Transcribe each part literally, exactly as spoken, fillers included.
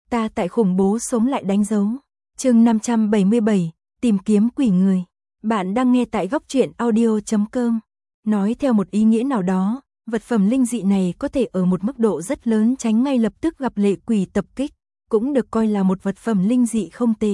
Ta tại khủng bố sống lại đánh dấu. Chương năm trăm bảy mươi bảy, tìm kiếm quỷ người. Bạn đang nghe tại góc truyện audio chấm com. Nói theo một ý nghĩa nào đó, vật phẩm linh dị này có thể ở một mức độ rất lớn tránh ngay lập tức gặp lệ quỷ tập kích, cũng được coi là một vật phẩm linh dị không tệ.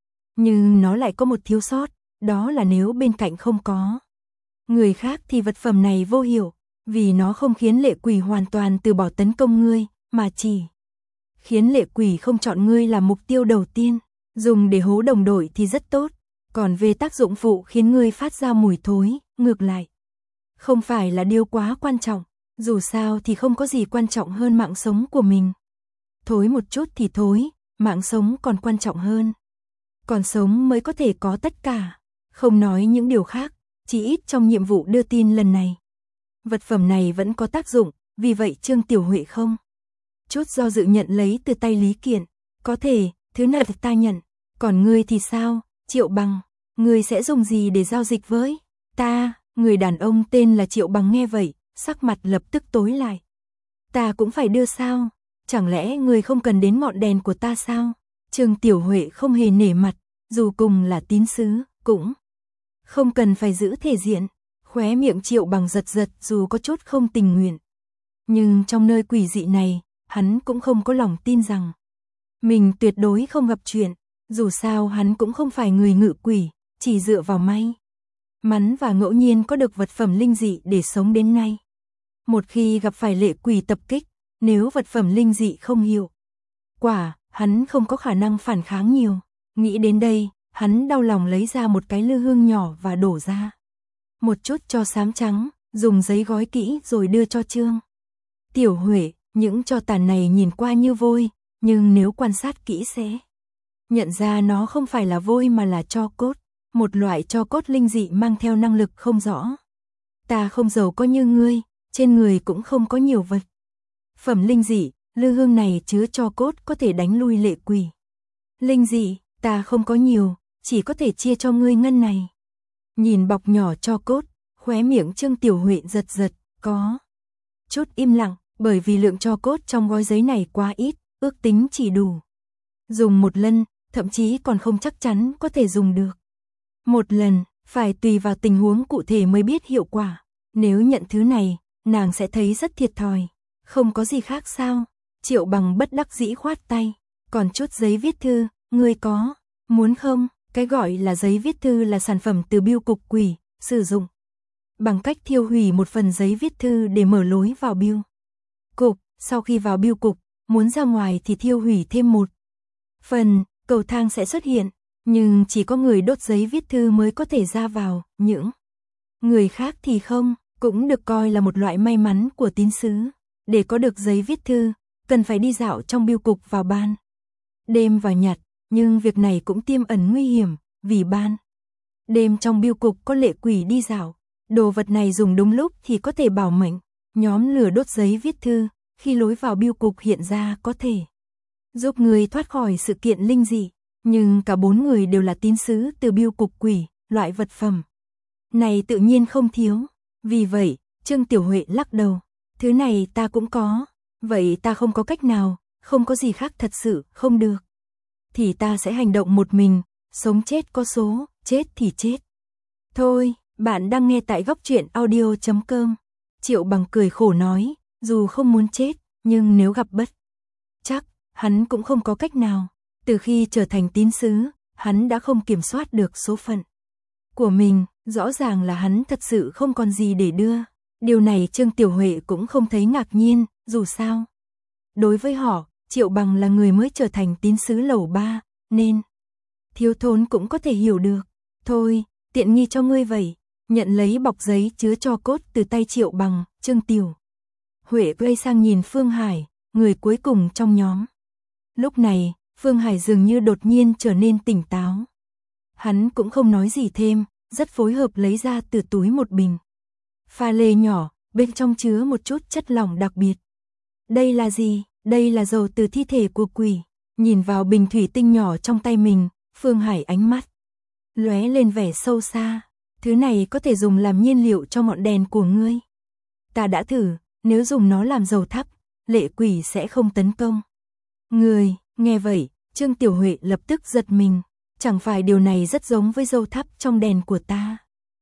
Nhưng nó lại có một thiếu sót, đó là nếu bên cạnh không có người khác thì vật phẩm này vô hiệu, vì nó không khiến lệ quỷ hoàn toàn từ bỏ tấn công ngươi, mà chỉ khiến lệ quỷ không chọn ngươi làm mục tiêu đầu tiên. Dùng để hố đồng đội thì rất tốt, còn về tác dụng phụ khiến ngươi phát ra mùi thối, ngược lại không phải là điều quá quan trọng, dù sao thì không có gì quan trọng hơn mạng sống của mình. Thối một chút thì thối, mạng sống còn quan trọng hơn. Còn sống mới có thể có tất cả, không nói những điều khác, chỉ ít trong nhiệm vụ đưa tin lần này. Vật phẩm này vẫn có tác dụng, vì vậy Trương Tiểu Huệ không chút do dự nhận lấy từ tay Lý Kiện. Có thể, thứ này ta nhận, còn ngươi thì sao, Triệu Bằng, ngươi sẽ dùng gì để giao dịch với ta? Người đàn ông tên là Triệu Bằng nghe vậy, sắc mặt lập tức tối lại. Ta cũng phải đưa sao? Chẳng lẽ ngươi không cần đến ngọn đèn của ta sao? Trương Tiểu Huệ không hề nể mặt, dù cùng là tín sứ, cũng không cần phải giữ thể diện. Khóe miệng Triệu Bằng giật giật dù có chút không tình nguyện. Nhưng trong nơi quỷ dị này, hắn cũng không có lòng tin rằng mình tuyệt đối không gặp chuyện. Dù sao hắn cũng không phải người ngự quỷ, chỉ dựa vào may mắn và ngẫu nhiên có được vật phẩm linh dị để sống đến nay. Một khi gặp phải lệ quỷ tập kích, nếu vật phẩm linh dị không hiệu quả, hắn không có khả năng phản kháng nhiều. Nghĩ đến đây, hắn đau lòng lấy ra một cái lư hương nhỏ và đổ ra một chút tro xám trắng, dùng giấy gói kỹ rồi đưa cho Trương Tiểu Huệ. Những tro tàn này nhìn qua như vôi, nhưng nếu quan sát kỹ sẽ nhận ra nó không phải là vôi mà là tro cốt, một loại tro cốt linh dị mang theo năng lực không rõ. Ta không giàu có như ngươi, trên người cũng không có nhiều vật phẩm linh dị, lư hương này chứa tro cốt có thể đánh lui lệ quỷ linh dị, ta không có nhiều, chỉ có thể chia cho ngươi ngân này. Nhìn bọc nhỏ tro cốt, khóe miệng Trương Tiểu Huệ giật giật, có chút im lặng, bởi vì lượng tro cốt trong gói giấy này quá ít, ước tính chỉ đủ dùng một lần, thậm chí còn không chắc chắn có thể dùng được một lần, phải tùy vào tình huống cụ thể mới biết hiệu quả. Nếu nhận thứ này, nàng sẽ thấy rất thiệt thòi. Không có gì khác sao? Triệu Bằng bất đắc dĩ khoát tay. Còn chút giấy viết thư, ngươi có muốn không? Cái gọi là giấy viết thư là sản phẩm từ bưu cục quỷ, sử dụng bằng cách thiêu hủy một phần giấy viết thư để mở lối vào bưu cục. Sau khi vào bưu cục, muốn ra ngoài thì thiêu hủy thêm một phần, cầu thang sẽ xuất hiện. Nhưng chỉ có người đốt giấy viết thư mới có thể ra vào, những người khác thì không. Cũng được coi là một loại may mắn của tín sứ. Để có được giấy viết thư, cần phải đi dạo trong bưu cục vào ban đêm và nhặt. Nhưng việc này cũng tiềm ẩn nguy hiểm, vì ban đêm trong bưu cục có lệ quỷ đi dạo. Đồ vật này dùng đúng lúc thì có thể bảo mệnh. Nhóm lửa đốt giấy viết thư, khi lối vào bưu cục hiện ra có thể giúp người thoát khỏi sự kiện linh dị. Nhưng cả bốn người đều là tín sứ từ bưu cục quỷ, loại vật phẩm này tự nhiên không thiếu. Vì vậy, Trương Tiểu Huệ lắc đầu. Thứ này ta cũng có, vậy ta không có cách nào, không có gì khác thật sự không được. Thì ta sẽ hành động một mình, sống chết có số, chết thì chết. Thôi, bạn đang nghe tại góc truyện audio chấm com. Triệu Bằng cười khổ nói, dù không muốn chết, nhưng nếu gặp bất chắc, hắn cũng không có cách nào. Từ khi trở thành tín sứ, hắn đã không kiểm soát được số phận của mình, rõ ràng là hắn thật sự không còn gì để đưa. Điều này Trương Tiểu Huệ cũng không thấy ngạc nhiên, dù sao đối với họ, Triệu Bằng là người mới trở thành tín sứ lầu ba, nên thiếu thốn cũng có thể hiểu được. Thôi, tiện nghi cho ngươi vậy. Nhận lấy bọc giấy chứa tro cốt từ tay Triệu Bằng, Trương Tiểu Huệ quay sang nhìn Phương Hải, người cuối cùng trong nhóm. Lúc này, Phương Hải dường như đột nhiên trở nên tỉnh táo. Hắn cũng không nói gì thêm, rất phối hợp lấy ra từ túi một bình pha lê nhỏ, bên trong chứa một chút chất lỏng đặc biệt. Đây là gì? Đây là dầu từ thi thể của quỷ. Nhìn vào bình thủy tinh nhỏ trong tay mình, Phương Hải ánh mắt lóe lên vẻ sâu xa. Thứ này có thể dùng làm nhiên liệu cho ngọn đèn của ngươi. Ta đã thử, nếu dùng nó làm dầu thắp, lệ quỷ sẽ không tấn công người. Nghe vậy, Trương Tiểu Huệ lập tức giật mình, chẳng phải điều này rất giống với dầu thắp trong đèn của ta.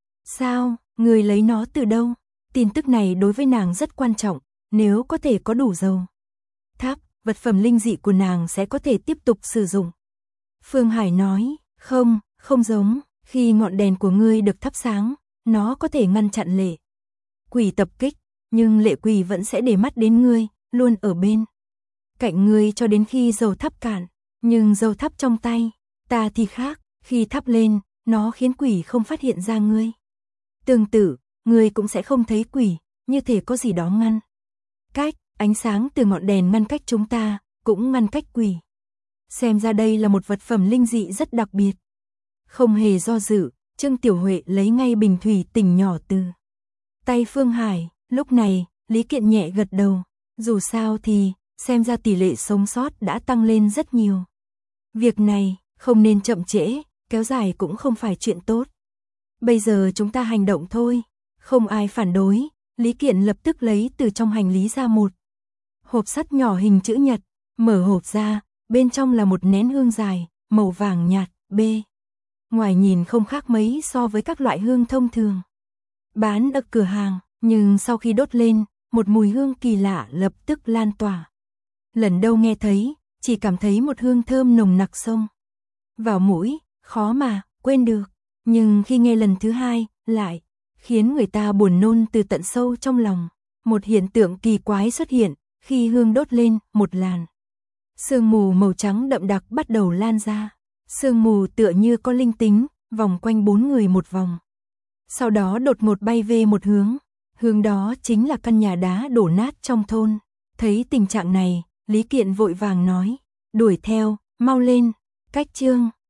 Sao, người lấy nó từ đâu? Tin tức này đối với nàng rất quan trọng, nếu có thể có đủ dầu thắp, vật phẩm linh dị của nàng sẽ có thể tiếp tục sử dụng. Phương Hải nói, không, không giống, khi ngọn đèn của ngươi được thắp sáng, nó có thể ngăn chặn lệ quỷ tập kích, nhưng lệ quỷ vẫn sẽ để mắt đến ngươi, luôn ở bên cạnh ngươi cho đến khi dầu thắp cạn, nhưng dầu thắp trong tay ta thì khác, khi thắp lên, nó khiến quỷ không phát hiện ra ngươi. Tương tự, ngươi cũng sẽ không thấy quỷ, như thể có gì đó ngăn cách, ánh sáng từ ngọn đèn ngăn cách chúng ta, cũng ngăn cách quỷ. Xem ra đây là một vật phẩm linh dị rất đặc biệt. Không hề do dự, Trương Tiểu Huệ lấy ngay bình thủy tinh nhỏ từ tay Phương Hải, lúc này, Lý Kiện nhẹ gật đầu, dù sao thì, xem ra tỷ lệ sống sót đã tăng lên rất nhiều. Việc này, không nên chậm trễ, kéo dài cũng không phải chuyện tốt. Bây giờ chúng ta hành động thôi, không ai phản đối, Lý Kiện lập tức lấy từ trong hành lý ra một hộp sắt nhỏ hình chữ nhật, mở hộp ra, bên trong là một nén hương dài, màu vàng nhạt, b. Ngoài nhìn không khác mấy so với các loại hương thông thường bán ở cửa hàng, nhưng sau khi đốt lên, một mùi hương kỳ lạ lập tức lan tỏa. Lần đầu nghe thấy, chỉ cảm thấy một hương thơm nồng nặc xông vào mũi, khó mà quên được, nhưng khi nghe lần thứ hai, lại khiến người ta buồn nôn từ tận sâu trong lòng. Một hiện tượng kỳ quái xuất hiện, khi hương đốt lên, một làn sương mù màu trắng đậm đặc bắt đầu lan ra. Sương mù tựa như có linh tính, vòng quanh bốn người một vòng. Sau đó đột ngột bay về một hướng, hướng đó chính là căn nhà đá đổ nát trong thôn. Thấy tình trạng này, Lý Kiện vội vàng nói, đuổi theo, mau lên, cách Trương